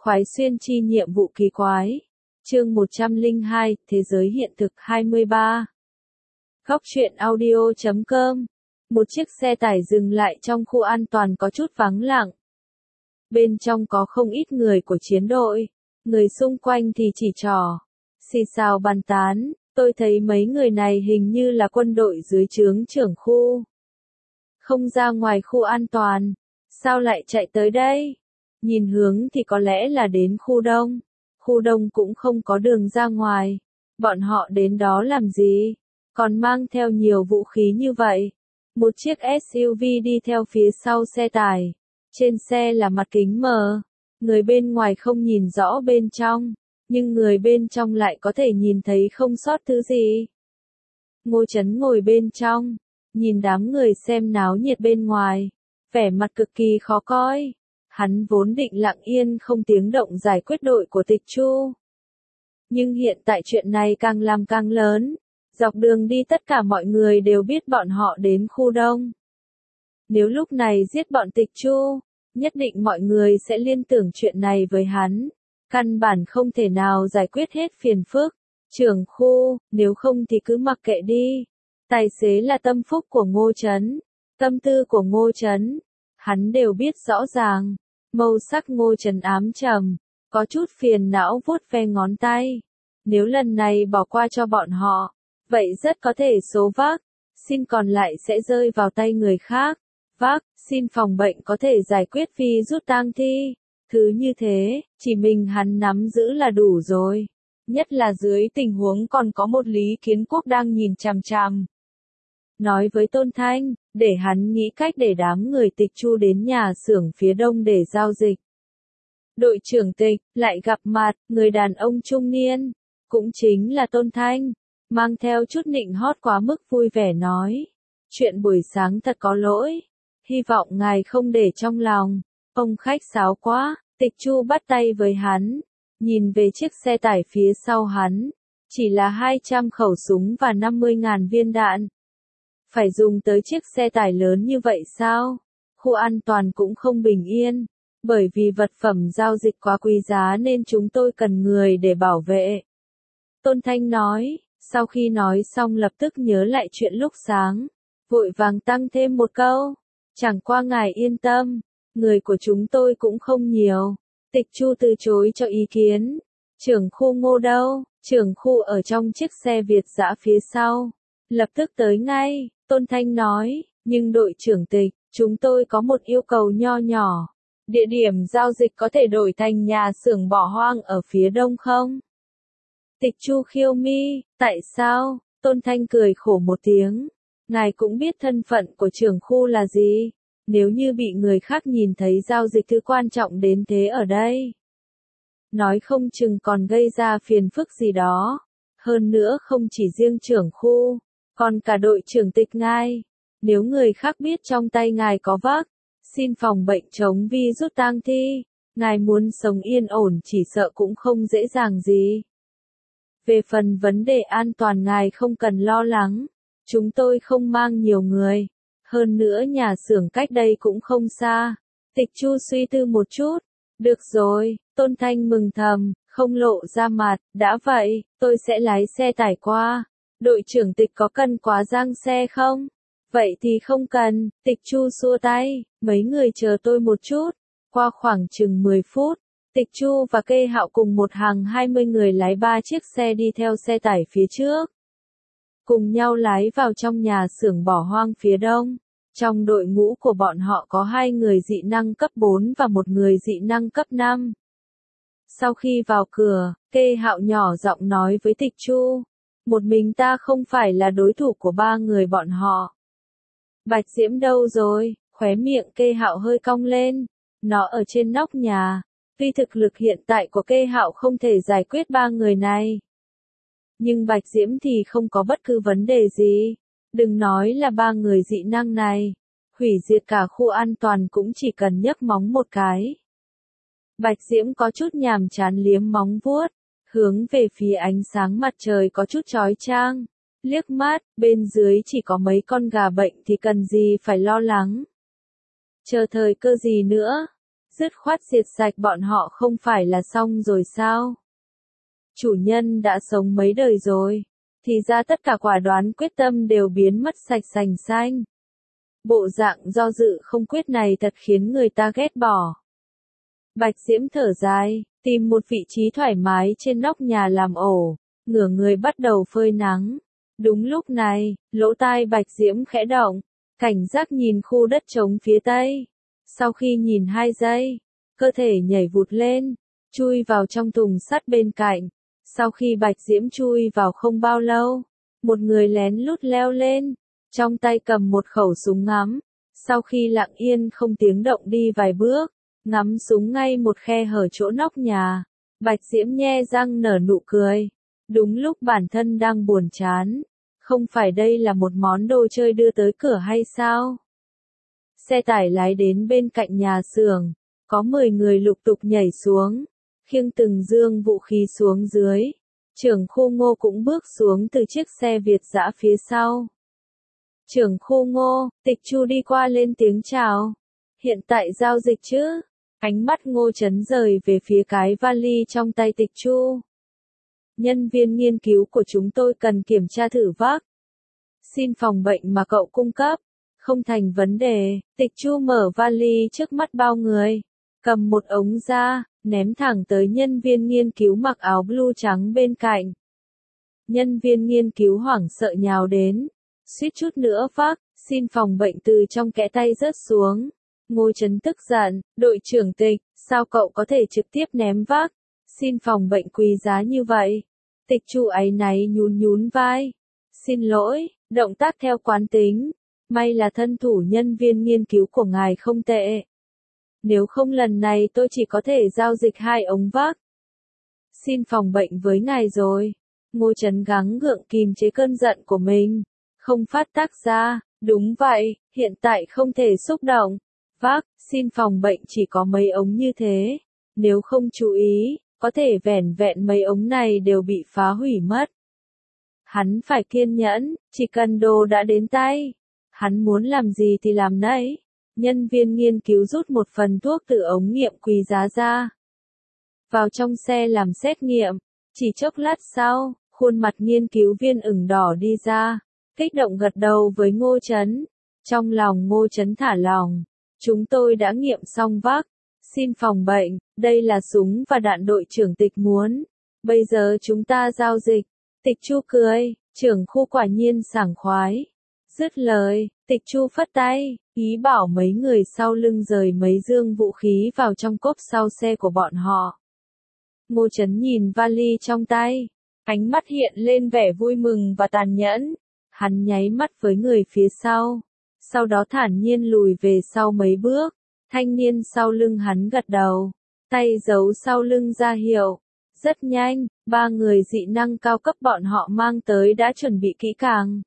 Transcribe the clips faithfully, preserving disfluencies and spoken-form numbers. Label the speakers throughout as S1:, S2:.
S1: Khoái xuyên chi nhiệm vụ kỳ quái. Chương một trăm lẻ hai, Thế giới hiện thực hai mươi ba. Góc truyện audio chấm com. Một chiếc xe tải dừng lại trong khu an toàn có chút vắng lặng. Bên trong có không ít người của chiến đội. Người xung quanh thì chỉ trỏ, xì xào bàn tán. Tôi thấy mấy người này hình như là quân đội dưới trướng trưởng khu. Không ra ngoài khu an toàn. Sao lại chạy tới đây? Nhìn hướng thì có lẽ là đến khu đông. Khu đông cũng không có đường ra ngoài. Bọn họ đến đó làm gì? Còn mang theo nhiều vũ khí như vậy. Một chiếc ét u vê đi theo phía sau xe tải. Trên xe là mặt kính mờ. Người bên ngoài không nhìn rõ bên trong. Nhưng người bên trong lại có thể nhìn thấy không sót thứ gì. Ngô Chấn ngồi bên trong. Nhìn đám người xem náo nhiệt bên ngoài. Vẻ mặt cực kỳ khó coi. Hắn vốn định lặng yên không tiếng động giải quyết đội của Tịch Chu. Nhưng hiện tại chuyện này càng làm càng lớn. Dọc đường đi tất cả mọi người đều biết bọn họ đến khu đông. Nếu lúc này giết bọn Tịch Chu, nhất định mọi người sẽ liên tưởng chuyện này với hắn. Căn bản không thể nào giải quyết hết phiền phức. Trưởng khu, nếu không thì cứ mặc kệ đi. Tài xế là tâm phúc của Ngô Chấn. Tâm tư của Ngô Chấn. Hắn đều biết rõ ràng. Màu sắc Ngô Chấn ám trầm. Có chút phiền não vuốt ve ngón tay. Nếu lần này bỏ qua cho bọn họ, vậy rất có thể số vác xin còn lại sẽ rơi vào tay người khác. Vác xin phòng bệnh có thể giải quyết virus tang thi. Thứ như thế, chỉ mình hắn nắm giữ là đủ rồi. Nhất là dưới tình huống còn có một Lý Kiến Quốc đang nhìn chằm chằm. Nói với Tôn Thanh, để hắn nghĩ cách để đám người Tịch Chu đến nhà xưởng phía đông để giao dịch. Đội trưởng Tịch, lại gặp mặt, người đàn ông trung niên, cũng chính là Tôn Thanh, mang theo chút nịnh hót quá mức vui vẻ nói. Chuyện buổi sáng thật có lỗi, hy vọng ngài không để trong lòng, ông khách sáo quá. Tịch Chu bắt tay với hắn, nhìn về chiếc xe tải phía sau hắn, chỉ là hai trăm khẩu súng và năm mươi nghìn viên đạn. Phải dùng tới chiếc xe tải lớn như vậy sao? Khu an toàn cũng không bình yên, bởi vì vật phẩm giao dịch quá quý giá nên chúng tôi cần người để bảo vệ. Tôn Thanh nói, sau khi nói xong lập tức nhớ lại chuyện lúc sáng, vội vàng tăng thêm một câu, chẳng qua ngài yên tâm, người của chúng tôi cũng không nhiều. Tịch Chu từ chối cho ý kiến. Trưởng khu Ngô đâu? Trưởng khu ở trong chiếc xe Việt dã phía sau. Lập tức tới ngay, Tôn Thanh nói, nhưng đội trưởng Tịch, chúng tôi có một yêu cầu nho nhỏ. Địa điểm giao dịch có thể đổi thành nhà xưởng bỏ hoang ở phía đông không? Tịch Chu khiêu mi, tại sao? Tôn Thanh cười khổ một tiếng. Ngài cũng biết thân phận của trưởng khu là gì? Nếu như bị người khác nhìn thấy giao dịch thứ quan trọng đến thế ở đây, nói không chừng còn gây ra phiền phức gì đó. Hơn nữa không chỉ riêng trưởng khu, còn cả đội trưởng Tịch ngài. Nếu người khác biết trong tay ngài có vác xin phòng bệnh chống virus tang thi, ngài muốn sống yên ổn chỉ sợ cũng không dễ dàng gì. Về phần vấn đề an toàn ngài không cần lo lắng, chúng tôi không mang nhiều người. Hơn nữa nhà xưởng cách đây cũng không xa. Tịch Chu suy tư một chút. Được rồi, Tôn Thanh mừng thầm, không lộ ra mặt. Đã vậy, tôi sẽ lái xe tải qua. Đội trưởng Tịch có cần quá giang xe không? Vậy thì không cần. Tịch Chu xua tay, mấy người chờ tôi một chút. Qua khoảng chừng mười phút, Tịch Chu và Kê Hạo cùng một hàng hai mươi người lái ba chiếc xe đi theo xe tải phía trước. Cùng nhau lái vào trong nhà xưởng bỏ hoang phía đông. Trong đội ngũ của bọn họ có hai người dị năng cấp bốn và một người dị năng cấp năm. Sau khi vào cửa, Kê Hạo nhỏ giọng nói với Tịch Chu, một mình ta không phải là đối thủ của ba người bọn họ. Bạch Diễm đâu rồi? Khóe miệng Kê Hạo hơi cong lên. Nó ở trên nóc nhà. Tuy thực lực hiện tại của Kê Hạo không thể giải quyết ba người này, nhưng Bạch Diễm thì không có bất cứ vấn đề gì. Đừng nói là ba người dị năng này, hủy diệt cả khu an toàn cũng chỉ cần nhấc móng một cái. Bạch Diễm có chút nhàm chán liếm móng vuốt, hướng về phía ánh sáng mặt trời có chút chói chang. Liếc mắt, bên dưới chỉ có mấy con gà bệnh thì cần gì phải lo lắng. Chờ thời cơ gì nữa? Dứt khoát diệt sạch bọn họ không phải là xong rồi sao? Chủ nhân đã sống mấy đời rồi, thì ra tất cả quả đoán quyết tâm đều biến mất sạch sành xanh. Bộ dạng do dự không quyết này thật khiến người ta ghét bỏ. Bạch Diễm thở dài, tìm một vị trí thoải mái trên nóc nhà làm ổ, ngửa người bắt đầu phơi nắng. Đúng lúc này, lỗ tai Bạch Diễm khẽ động, cảnh giác nhìn khu đất trống phía tây. Sau khi nhìn hai giây, cơ thể nhảy vụt lên, chui vào trong thùng sắt bên cạnh. Sau khi Bạch Diễm chui vào không bao lâu, một người lén lút leo lên, trong tay cầm một khẩu súng ngắm. Sau khi lặng yên không tiếng động đi vài bước, ngắm súng ngay một khe hở chỗ nóc nhà, Bạch Diễm nhe răng nở nụ cười. Đúng lúc bản thân đang buồn chán, không phải đây là một món đồ chơi đưa tới cửa hay sao? Xe tải lái đến bên cạnh nhà xưởng, có mười người lục tục nhảy xuống, khiêng từng dương vũ khí xuống dưới. Trưởng khu Ngô cũng bước xuống từ chiếc xe Việt dã phía sau. Trưởng khu Ngô, Tịch Chu đi qua lên tiếng chào. Hiện tại giao dịch chứ? Ánh mắt Ngô Chấn rời về phía cái vali trong tay Tịch Chu. Nhân viên nghiên cứu của chúng tôi cần kiểm tra thử vác. Xin phòng bệnh mà cậu cung cấp. Không thành vấn đề. Tịch Chu mở vali trước mắt bao người, cầm một ống ra, ném thẳng tới nhân viên nghiên cứu mặc áo blue trắng bên cạnh. Nhân viên nghiên cứu hoảng sợ nhào đến, suýt chút nữa vác, xin phòng bệnh từ trong kẽ tay rớt xuống. Ngô Chấn tức giận, đội trưởng Tịch, sao cậu có thể trực tiếp ném vác, xin phòng bệnh quý giá như vậy? Tịch Chu áy náy nhún nhún vai. Xin lỗi, động tác theo quán tính. May là thân thủ nhân viên nghiên cứu của ngài không tệ. Nếu không lần này tôi chỉ có thể giao dịch hai ống vác. Xin phòng bệnh với ngài rồi. Ngô Chấn gắng gượng kìm chế cơn giận của mình. Không phát tác ra, đúng vậy, hiện tại không thể xúc động. Vác, xin phòng bệnh chỉ có mấy ống như thế. Nếu không chú ý, có thể vẻn vẹn mấy ống này đều bị phá hủy mất. Hắn phải kiên nhẫn, chỉ cần đồ đã đến tay. Hắn muốn làm gì thì làm nấy. Nhân viên nghiên cứu rút một phần thuốc từ ống nghiệm quý giá ra. Vào trong xe làm xét nghiệm. Chỉ chốc lát sau, khuôn mặt nghiên cứu viên ửng đỏ đi ra. Kích động gật đầu với Ngô Chấn. Trong lòng Ngô Chấn thả lòng. Chúng tôi đã nghiệm xong vác. Xin phòng bệnh, đây là súng và đạn đội trưởng Tịch muốn. Bây giờ chúng ta giao dịch. Tịch Chu cười, trưởng khu quả nhiên sảng khoái. Dứt lời, Tịch Chu phất tay, ý bảo mấy người sau lưng rời mấy dương vũ khí vào trong cốp sau xe của bọn họ. Ngô Chấn nhìn vali trong tay, ánh mắt hiện lên vẻ vui mừng và tàn nhẫn. Hắn nháy mắt với người phía sau, sau đó thản nhiên lùi về sau mấy bước. Thanh niên sau lưng hắn gật đầu, tay giấu sau lưng ra hiệu. Rất nhanh, ba người dị năng cao cấp bọn họ mang tới đã chuẩn bị kỹ càng.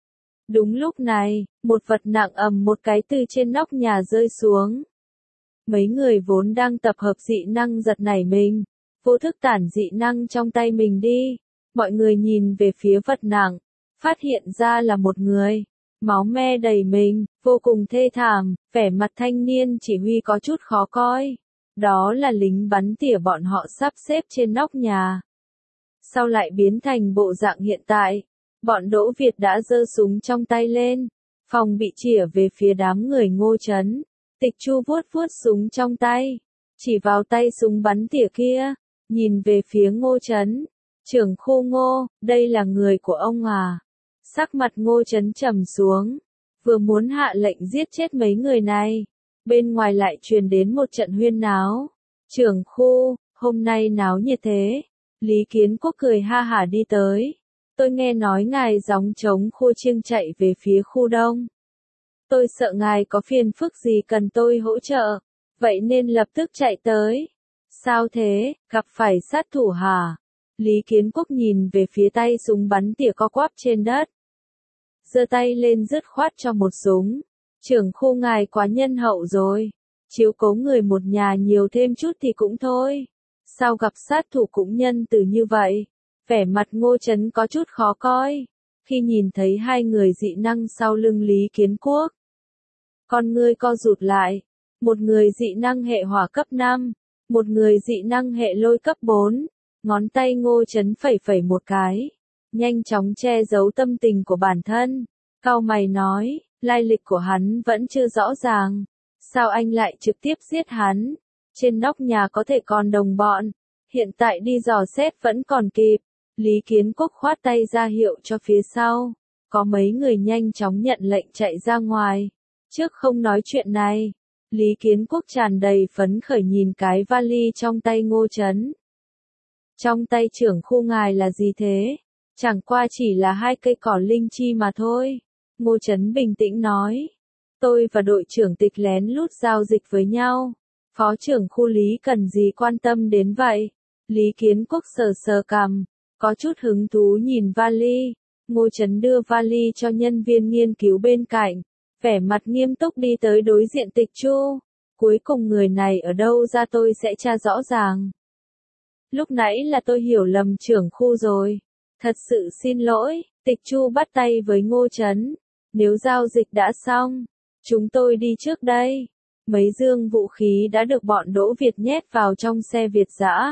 S1: Đúng lúc này, một vật nặng ầm một cái từ trên nóc nhà rơi xuống. Mấy người vốn đang tập hợp dị năng giật nảy mình, vô thức tản dị năng trong tay mình đi. Mọi người nhìn về phía vật nặng, phát hiện ra là một người. Máu me đầy mình, vô cùng thê thảm, vẻ mặt thanh niên chỉ huy có chút khó coi. Đó là lính bắn tỉa bọn họ sắp xếp trên nóc nhà. Sau lại biến thành bộ dạng hiện tại, bọn Đỗ Việt đã giơ súng trong tay lên, phòng bị chĩa về phía đám người Ngô Chấn. Tịch Chu vuốt vuốt súng trong tay, chỉ vào tay súng bắn tỉa kia, nhìn về phía Ngô Chấn. Trưởng khu Ngô, đây là người của ông à? Sắc mặt Ngô Chấn trầm xuống, vừa muốn hạ lệnh giết chết mấy người này, bên ngoài lại truyền đến một trận huyên náo. Trưởng khu, hôm nay náo nhiệt thế. Lý Kiến Quốc cười ha hả đi tới. Tôi nghe nói ngài gióng trống khô chiêng chạy về phía khu đông. Tôi sợ ngài có phiền phức gì cần tôi hỗ trợ, vậy nên lập tức chạy tới. Sao thế, gặp phải sát thủ hả? Lý Kiến Quốc nhìn về phía tay súng bắn tỉa co quắp trên đất. Giơ tay lên dứt khoát cho một súng. Trưởng khu ngài quá nhân hậu rồi. Chiếu cố người một nhà nhiều thêm chút thì cũng thôi. Sao gặp sát thủ cũng nhân từ như vậy? Vẻ mặt Ngô Chấn có chút khó coi, khi nhìn thấy hai người dị năng sau lưng Lý Kiến Quốc. Con ngươi co rụt lại, một người dị năng hệ hỏa cấp năm, một người dị năng hệ lôi cấp bốn. Ngón tay Ngô Chấn phẩy phẩy một cái, nhanh chóng che giấu tâm tình của bản thân. Cau mày nói, lai lịch của hắn vẫn chưa rõ ràng. Sao anh lại trực tiếp giết hắn? Trên nóc nhà có thể còn đồng bọn. Hiện tại đi dò xét vẫn còn kịp. Lý Kiến Quốc khoát tay ra hiệu cho phía sau. Có mấy người nhanh chóng nhận lệnh chạy ra ngoài. Trước không nói chuyện này, Lý Kiến Quốc tràn đầy phấn khởi nhìn cái vali trong tay Ngô Chấn. Trong tay trưởng khu ngài là gì thế? Chẳng qua chỉ là hai cây cỏ linh chi mà thôi. Ngô Chấn bình tĩnh nói. Tôi và đội trưởng Tịch lén lút giao dịch với nhau. Phó trưởng khu Lý cần gì quan tâm đến vậy? Lý Kiến Quốc sờ sờ cằm, có chút hứng thú nhìn vali. Ngô Chấn đưa vali cho nhân viên nghiên cứu bên cạnh, vẻ mặt nghiêm túc đi tới đối diện Tịch Chu. Cuối cùng người này ở đâu ra tôi sẽ tra rõ ràng. Lúc nãy là tôi hiểu lầm trưởng khu rồi. Thật sự xin lỗi. Tịch Chu bắt tay với Ngô Chấn. Nếu giao dịch đã xong, chúng tôi đi trước đây. Mấy dương vũ khí đã được bọn Đỗ Việt nhét vào trong xe Việt dã.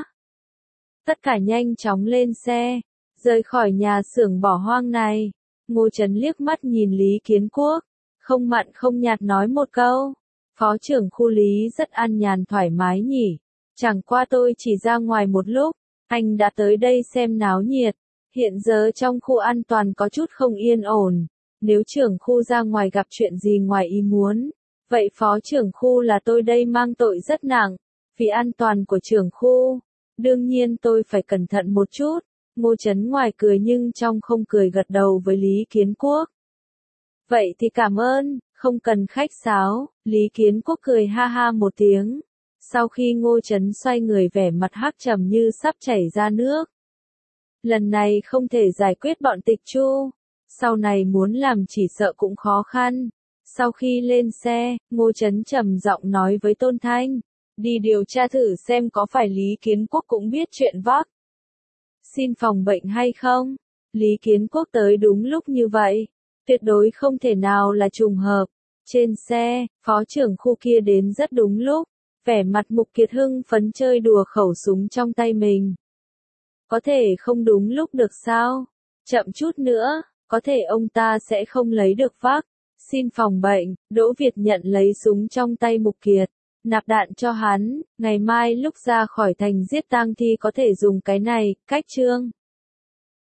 S1: Tất cả nhanh chóng lên xe, rời khỏi nhà xưởng bỏ hoang này. Ngô Chấn liếc mắt nhìn Lý Kiến Quốc, không mặn không nhạt nói một câu. Phó trưởng khu Lý rất an nhàn thoải mái nhỉ. Chẳng qua tôi chỉ ra ngoài một lúc, anh đã tới đây xem náo nhiệt. Hiện giờ trong khu an toàn có chút không yên ổn. Nếu trưởng khu ra ngoài gặp chuyện gì ngoài ý muốn, vậy phó trưởng khu là tôi đây mang tội rất nặng. Vì an toàn của trưởng khu, đương nhiên tôi phải cẩn thận một chút. Ngô Chấn ngoài cười nhưng trong không cười gật đầu với Lý Kiến Quốc. Vậy thì cảm ơn, không cần khách sáo. Lý Kiến Quốc cười ha ha một tiếng. Sau khi Ngô Chấn xoay người vẻ mặt hắc trầm như sắp chảy ra nước. Lần này không thể giải quyết bọn Tịch Chu. Sau này muốn làm chỉ sợ cũng khó khăn. Sau khi lên xe, Ngô Chấn trầm giọng nói với Tôn Thanh. Đi điều tra thử xem có phải Lý Kiến Quốc cũng biết chuyện vác xin phòng bệnh hay không. Lý Kiến Quốc tới đúng lúc như vậy. Tuyệt đối không thể nào là trùng hợp. Trên xe, phó trưởng khu kia đến rất đúng lúc. Vẻ mặt Mục Kiệt hưng phấn chơi đùa khẩu súng trong tay mình. Có thể không đúng lúc được sao? Chậm chút nữa, có thể ông ta sẽ không lấy được vác xin phòng bệnh. Đỗ Việt nhận lấy súng trong tay Mục Kiệt, nạp đạn cho hắn, ngày mai lúc ra khỏi thành giết tang thi có thể dùng cái này. Cách chương